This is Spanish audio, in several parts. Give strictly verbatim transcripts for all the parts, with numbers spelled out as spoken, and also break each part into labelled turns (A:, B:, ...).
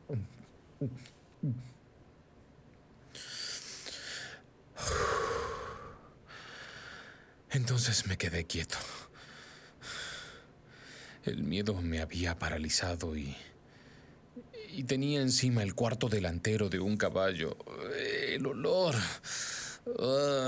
A: Entonces me quedé quieto. El miedo me había paralizado y, y tenía encima el cuarto delantero de un caballo. El olor uh,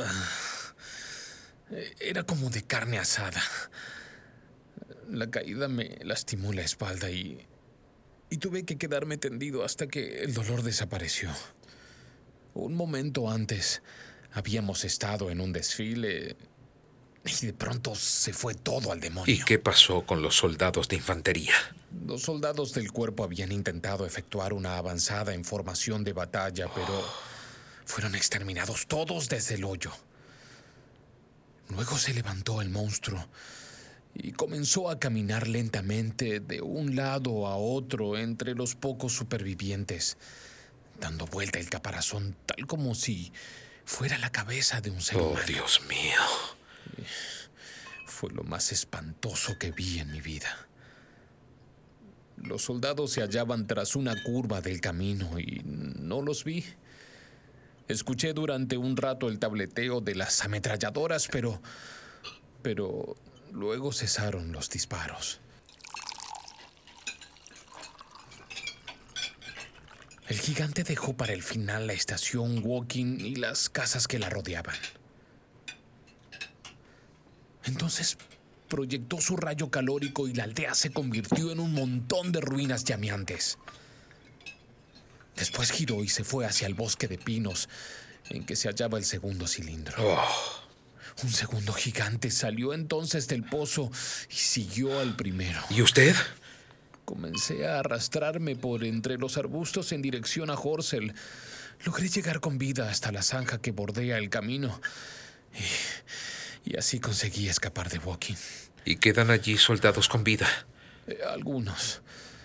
A: era como de carne asada. La caída me lastimó la espalda y, y tuve que quedarme tendido hasta que el dolor desapareció. Un momento antes habíamos estado en un desfile y de pronto se fue todo al demonio.
B: ¿Y qué pasó con los soldados de infantería?
A: Los soldados del cuerpo habían intentado efectuar una avanzada en formación de batalla, pero fueron exterminados todos desde el hoyo. Luego se levantó el monstruo y comenzó a caminar lentamente de un lado a otro entre los pocos supervivientes, dando vuelta el caparazón tal como si fuera la cabeza de un ser
B: Oh,
A: humano.
B: Dios mío.
A: Fue lo más espantoso que vi en mi vida. Los soldados se hallaban tras una curva del camino y no los vi. Escuché durante un rato el tableteo de las ametralladoras, pero... pero luego cesaron los disparos. El gigante dejó para el final la estación Woking y las casas que la rodeaban. Entonces proyectó su rayo calórico y la aldea se convirtió en un montón de ruinas llameantes. Después giró y se fue hacia el bosque de pinos en que se hallaba el segundo cilindro.
B: Oh.
A: Un segundo gigante salió entonces del pozo y siguió al primero.
B: ¿Y usted?
A: Comencé a arrastrarme por entre los arbustos en dirección a Horsell. Logré llegar con vida hasta la zanja que bordea el camino y, y así conseguí escapar de Woking.
B: ¿Y quedan allí soldados con vida?
A: Eh, algunos.